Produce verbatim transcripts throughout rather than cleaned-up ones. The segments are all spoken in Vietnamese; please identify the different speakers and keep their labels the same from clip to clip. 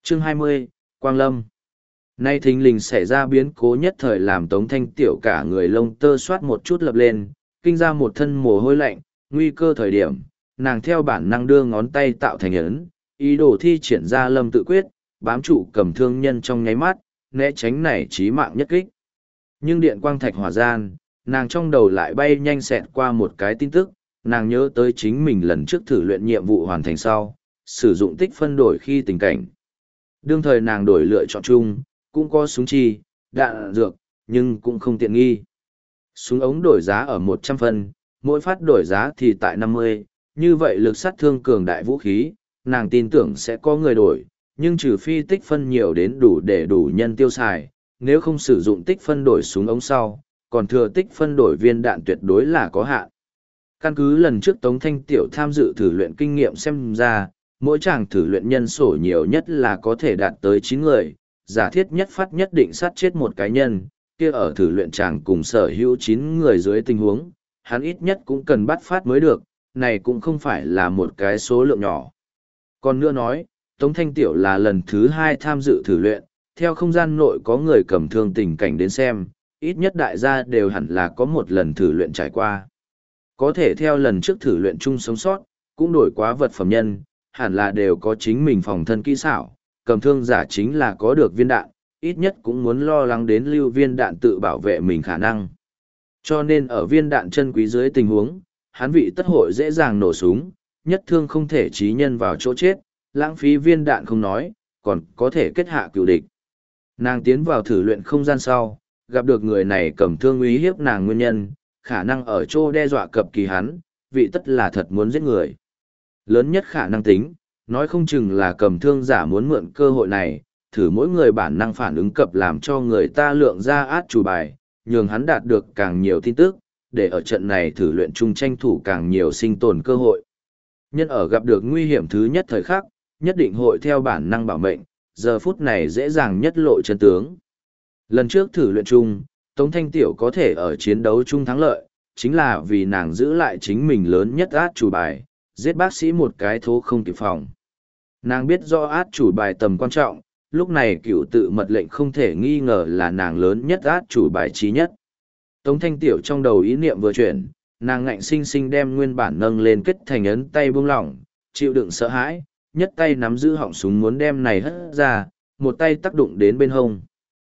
Speaker 1: Chương hai mươi, Quang Lâm. Nay thình lình xảy ra biến cố nhất thời làm Tống Thanh Tiểu cả người lông tơ soát một chút lập lên, kinh ra một thân mồ hôi lạnh, nguy cơ thời điểm, nàng theo bản năng đưa ngón tay tạo thành ấn, ý đồ thi triển ra lâm tự quyết, bám trụ cầm thương nhân trong nháy mắt, né tránh này chí mạng nhất kích. Nhưng điện quang thạch hỏa gian, nàng trong đầu lại bay nhanh xẹt qua một cái tin tức, nàng nhớ tới chính mình lần trước thử luyện nhiệm vụ hoàn thành sau, sử dụng tích phân đổi khi tình cảnh. Đương thời nàng đổi lựa chọn chung, cũng có súng chi, đạn dược, nhưng cũng không tiện nghi. Súng ống đổi giá ở một trăm phân, mỗi phát đổi giá thì tại năm mươi, như vậy lực sát thương cường đại vũ khí, nàng tin tưởng sẽ có người đổi, nhưng trừ phi tích phân nhiều đến đủ để đủ nhân tiêu xài, nếu không sử dụng tích phân đổi súng ống sau, còn thừa tích phân đổi viên đạn tuyệt đối là có hạn. Căn cứ lần trước Tống Thanh Tiểu tham dự thử luyện kinh nghiệm xem ra, mỗi chàng thử luyện nhân sổ nhiều nhất là có thể đạt tới chín người, giả thiết nhất phát nhất định sát chết một cá nhân, kia ở thử luyện chàng cùng sở hữu chín người dưới tình huống, hắn ít nhất cũng cần bắt phát mới được, này cũng không phải là một cái số lượng nhỏ. Còn nữa nói, Tống Thanh Tiểu là lần thứ hai tham dự thử luyện, theo không gian nội có người cầm thương tình cảnh đến xem, ít nhất đại gia đều hẳn là có một lần thử luyện trải qua. Có thể theo lần trước thử luyện chung sống sót, cũng đổi quá vật phẩm nhân, hẳn là đều có chính mình phòng thân kỹ xảo, cầm thương giả chính là có được viên đạn, ít nhất cũng muốn lo lắng đến lưu viên đạn tự bảo vệ mình khả năng. Cho nên ở viên đạn chân quý dưới tình huống, hắn vị tất hội dễ dàng nổ súng, nhất thương không thể chí nhân vào chỗ chết, lãng phí viên đạn không nói, còn có thể kết hạ cựu địch. Nàng tiến vào thử luyện không gian sau, gặp được người này cầm thương uy hiếp nàng nguyên nhân, khả năng ở chỗ đe dọa cập kỳ hắn, vị tất là thật muốn giết người. Lớn nhất khả năng tính, nói không chừng là cầm thương giả muốn mượn cơ hội này, thử mỗi người bản năng phản ứng cập làm cho người ta lượng ra át chủ bài, nhường hắn đạt được càng nhiều tin tức, để ở trận này thử luyện chung tranh thủ càng nhiều sinh tồn cơ hội. Nhân ở gặp được nguy hiểm thứ nhất thời khắc, nhất định hội theo bản năng bảo mệnh, giờ phút này dễ dàng nhất lộ chân tướng. Lần trước thử luyện chung, Tống Thanh Tiểu có thể ở chiến đấu chung thắng lợi, chính là vì nàng giữ lại chính mình lớn nhất át chủ bài, giết bác sĩ một cái thố không kịp phòng. Nàng biết do át chủ bài tầm quan trọng, lúc này cựu tự mật lệnh không thể nghi ngờ là nàng lớn nhất át chủ bài trí nhất. Tống Thanh Tiểu trong đầu ý niệm vừa chuyển, nàng ngạnh sinh sinh đem nguyên bản nâng lên kết thành ấn tay buông lỏng, chịu đựng sợ hãi, nhất tay nắm giữ họng súng muốn đem này hất ra, một tay tác đụng đến bên hông.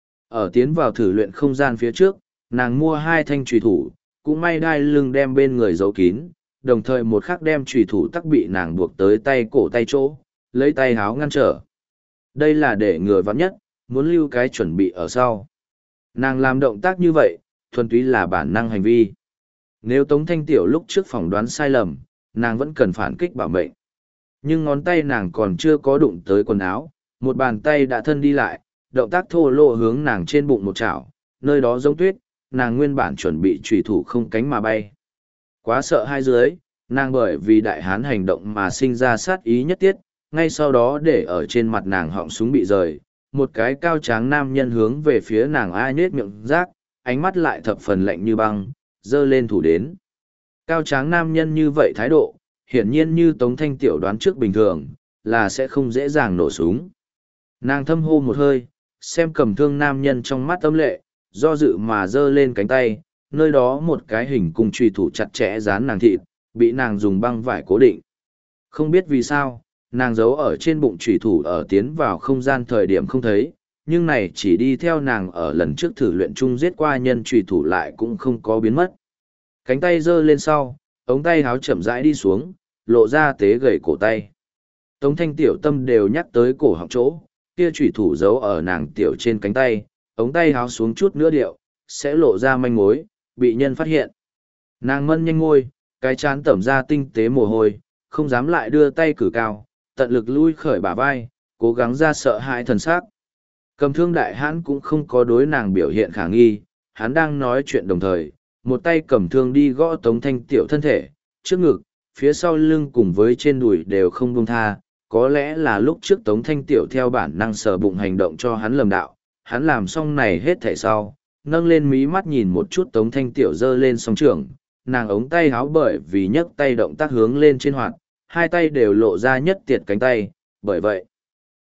Speaker 1: Ở tiến vào thử luyện không gian phía trước, nàng mua hai thanh trùy thủ, cũng may đai lưng đem bên người giấu kín, đồng thời một khắc đem trùy thủ tắc bị nàng buộc tới tay cổ tay chỗ, lấy tay háo ngăn trở. Đây là để ngừa vắng nhất, muốn lưu cái chuẩn bị ở sau. Nàng làm động tác như vậy, thuần túy là bản năng hành vi. Nếu Tống Thanh Tiểu lúc trước phỏng đoán sai lầm, nàng vẫn cần phản kích bảo mệnh. Nhưng ngón tay nàng còn chưa có đụng tới quần áo, một bàn tay đã thân đi lại, động tác thô lỗ hướng nàng trên bụng một chảo, nơi đó giống tuyết, nàng nguyên bản chuẩn bị trùy thủ không cánh mà bay. Quá sợ hai dưới, nàng bởi vì đại hán hành động mà sinh ra sát ý nhất tiết, ngay sau đó để ở trên mặt nàng họng súng bị rời, một cái cao tráng nam nhân hướng về phía nàng ai nết miệng rác, ánh mắt lại thập phần lạnh như băng, dơ lên thủ đến. Cao tráng nam nhân như vậy thái độ, hiển nhiên như Tống Thanh Tiểu đoán trước bình thường, là sẽ không dễ dàng nổ súng. Nàng thâm hô một hơi, xem cầm thương nam nhân trong mắt âm lệ, do dự mà dơ lên cánh tay, nơi đó một cái hình cung truy thủ chặt chẽ dán nàng thịt, bị nàng dùng băng vải cố định. Không biết vì sao, nàng giấu ở trên bụng truy thủ ở tiến vào không gian thời điểm không thấy, nhưng này chỉ đi theo nàng ở lần trước thử luyện chung giết qua nhân truy thủ lại cũng không có biến mất. Cánh tay giơ lên sau, ống tay háo chậm rãi đi xuống, lộ ra tế gầy cổ tay. Tống Thanh Tiểu tâm đều nhắc tới cổ họng chỗ, kia truy thủ giấu ở nàng tiểu trên cánh tay, ống tay háo xuống chút nữa điệu, sẽ lộ ra manh mối, bị nhân phát hiện. Nàng mân nhanh ngôi, cái chán tẩm ra tinh tế mồ hôi, không dám lại đưa tay cử cao, tận lực lui khởi bả vai, cố gắng ra sợ hãi thần sắc. Cầm thương đại hãn cũng không có đối nàng biểu hiện khả nghi, hắn đang nói chuyện đồng thời, một tay cầm thương đi gõ Tống Thanh Tiểu thân thể, trước ngực, phía sau lưng cùng với trên đùi đều không buông tha, có lẽ là lúc trước Tống Thanh Tiểu theo bản năng sờ bụng hành động cho hắn lầm đạo, hắn làm xong này hết thảy sau, nâng lên mí mắt nhìn một chút Tống Thanh Tiểu giơ lên song trường, nàng ống tay háo bởi vì nhấc tay động tác hướng lên trên hoạt, hai tay đều lộ ra nhất tiệt cánh tay, bởi vậy,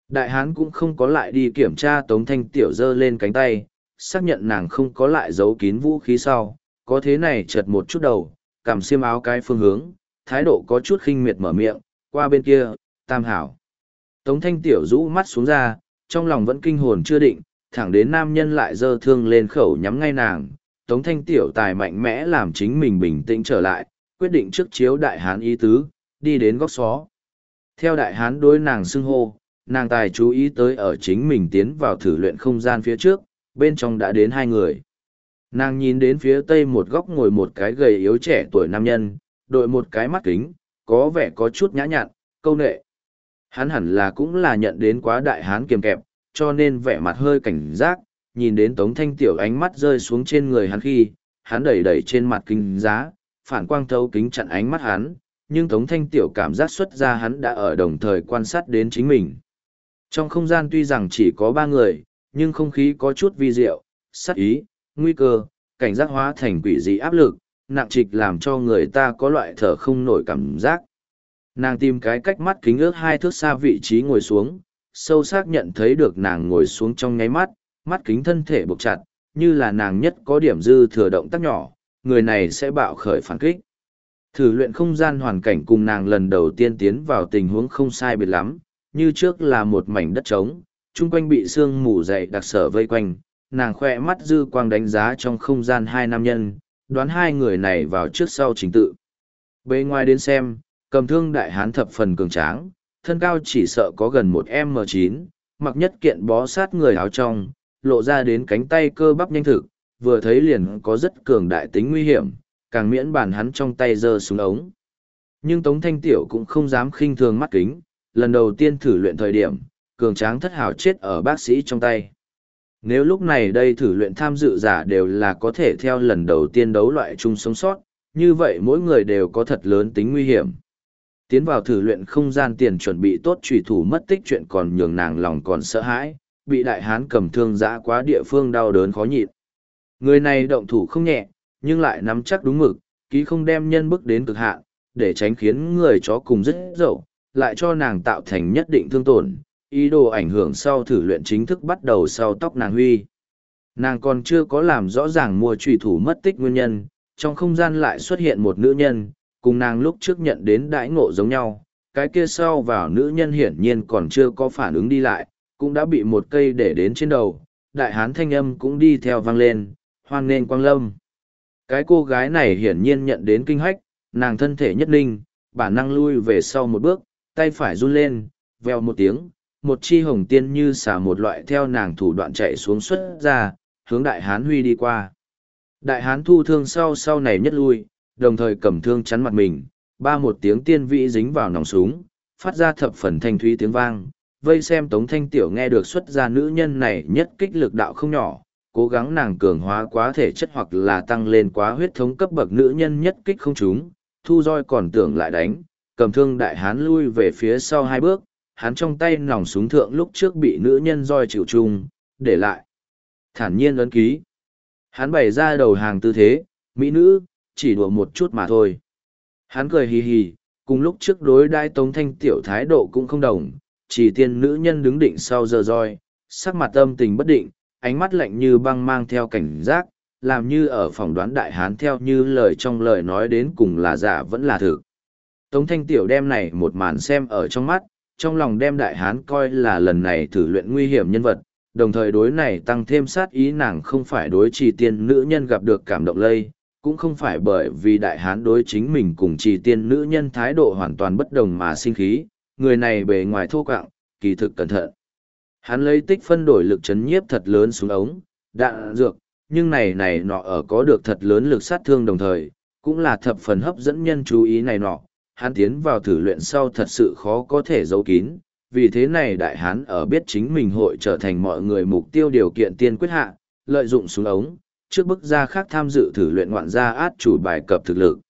Speaker 1: Đại hán cũng không có lại đi kiểm tra Tống Thanh Tiểu giơ lên cánh tay, xác nhận nàng không có lại giấu kín vũ khí sau, có thế này chật một chút đầu, cầm xiêm áo cái phương hướng, thái độ có chút khinh miệt mở miệng, qua bên kia, tam hảo. Tống Thanh Tiểu rũ mắt xuống ra, trong lòng vẫn kinh hồn chưa định, thẳng đến nam nhân lại giơ thương lên khẩu nhắm ngay nàng. Tống Thanh Tiểu tài mạnh mẽ làm chính mình bình tĩnh trở lại, quyết định trước chiếu đại hán ý tứ, đi đến góc xó. Theo đại hán đối nàng xưng hô, nàng tài chú ý tới ở chính mình tiến vào thử luyện không gian phía trước, bên trong đã đến hai người. Nàng nhìn đến phía tây một góc ngồi một cái gầy yếu trẻ tuổi nam nhân, đội một cái mắt kính, có vẻ có chút nhã nhặn, câu nệ. Hắn hẳn là cũng là nhận đến quá đại hán kiềm kẹp, cho nên vẻ mặt hơi cảnh giác, nhìn đến Tống Thanh Tiểu ánh mắt rơi xuống trên người hắn khi, hắn đẩy đẩy trên mặt kính giá, phản quang thấu kính chặn ánh mắt hắn, nhưng Tống Thanh Tiểu cảm giác xuất ra hắn đã ở đồng thời quan sát đến chính mình. Trong không gian tuy rằng chỉ có ba người, nhưng không khí có chút vi diệu, sát ý, nguy cơ, cảnh giác hóa thành quỷ dị áp lực, nặng trịch làm cho người ta có loại thở không nổi cảm giác. Nàng tìm cái cách mắt kính ước hai thước xa vị trí ngồi xuống, sâu sắc nhận thấy được nàng ngồi xuống trong nháy mắt, mắt kính thân thể buộc chặt, như là nàng nhất có điểm dư thừa động tác nhỏ, người này sẽ bạo khởi phản kích. Thử luyện không gian hoàn cảnh cùng nàng lần đầu tiên tiến vào tình huống không sai biệt lắm, như trước là một mảnh đất trống, chung quanh bị sương mù dày đặc sở vây quanh, nàng khoe mắt dư quang đánh giá trong không gian hai nam nhân, đoán hai người này vào trước sau chính tự. Bề ngoài đến xem, cầm thương đại hán thập phần cường tráng, thân cao chỉ sợ có gần một m chín, mặc nhất kiện bó sát người áo trong, lộ ra đến cánh tay cơ bắp nhanh thực, vừa thấy liền có rất cường đại tính nguy hiểm, càng miễn bàn hắn trong tay giơ súng ống. Nhưng Tống Thanh Tiểu cũng không dám khinh thường mắt kính, lần đầu tiên thử luyện thời điểm, cường tráng thất hào chết ở bác sĩ trong tay. Nếu lúc này đây thử luyện tham dự giả đều là có thể theo lần đầu tiên đấu loại chung sống sót, như vậy mỗi người đều có thật lớn tính nguy hiểm. Tiến vào thử luyện không gian tiền chuẩn bị tốt trùy thủ mất tích chuyện còn nhường nàng lòng còn sợ hãi, bị đại hán cầm thương giã quá địa phương đau đớn khó nhịn. Người này động thủ không nhẹ, nhưng lại nắm chắc đúng mực, ký không đem nhân bức đến cực hạn, để tránh khiến người chó cùng rất dậu, lại cho nàng tạo thành nhất định thương tổn, ý đồ ảnh hưởng sau thử luyện chính thức bắt đầu sau tóc nàng huy. Nàng còn chưa có làm rõ ràng mua trùy thủ mất tích nguyên nhân, trong không gian lại xuất hiện một nữ nhân, cùng nàng lúc trước nhận đến đãi ngộ giống nhau, cái kia sau vào nữ nhân hiển nhiên còn chưa có phản ứng đi lại, cũng đã bị một cây để đến trên đầu, đại hán thanh âm cũng đi theo vang lên, hoan nghênh quang lâm. Cái cô gái này hiển nhiên nhận đến kinh hách, nàng thân thể nhất ninh, bản năng lui về sau một bước, tay phải run lên, vèo một tiếng, một chi hồng tiên như xả một loại theo nàng thủ đoạn chạy xuống xuất ra, hướng đại hán huy đi qua. Đại hán thu thương sau sau này nhất lui, đồng thời cầm thương chắn mặt mình, ba một tiếng tiên vĩ dính vào nòng súng, phát ra thập phần thanh thúy tiếng vang. Vây xem Tống Thanh Tiểu nghe được xuất ra nữ nhân này nhất kích lực đạo không nhỏ, cố gắng nàng cường hóa quá thể chất hoặc là tăng lên quá huyết thống cấp bậc nữ nhân nhất kích không trúng, thu roi còn tưởng lại đánh, cầm thương đại hán lui về phía sau hai bước, hắn trong tay nòng súng thượng lúc trước bị nữ nhân roi chịu chung, để lại. Thản nhiên ấn ký. Hắn bày ra đầu hàng tư thế, mỹ nữ, chỉ đùa một chút mà thôi. Hắn cười hì hì, cùng lúc trước đối đai Tống Thanh Tiểu thái độ cũng không đồng, chỉ tiên nữ nhân đứng định sau giờ roi, sắc mặt âm tình bất định, ánh mắt lạnh như băng mang theo cảnh giác, làm như ở phỏng đoán đại hán theo như lời trong lời nói đến cùng là giả vẫn là thực. Tống Thanh Tiểu đem này một màn xem ở trong mắt, trong lòng đem đại hán coi là lần này thử luyện nguy hiểm nhân vật, đồng thời đối này tăng thêm sát ý nàng không phải đối trì tiên nữ nhân gặp được cảm động lây, cũng không phải bởi vì đại hán đối chính mình cùng trì tiên nữ nhân thái độ hoàn toàn bất đồng mà sinh khí, người này bề ngoài thô quạng, kỳ thực cẩn thận. Hắn lấy tích phân đổi lực chấn nhiếp thật lớn xuống ống, đạn dược, nhưng này này nọ ở có được thật lớn lực sát thương đồng thời, cũng là thập phần hấp dẫn nhân chú ý này nọ. Hắn tiến vào thử luyện sau thật sự khó có thể giấu kín, vì thế này đại hán ở biết chính mình hội trở thành mọi người mục tiêu điều kiện tiên quyết hạ, lợi dụng súng ống, trước bức ra khác tham dự thử luyện ngoạn gia át chủ bài cập thực lực.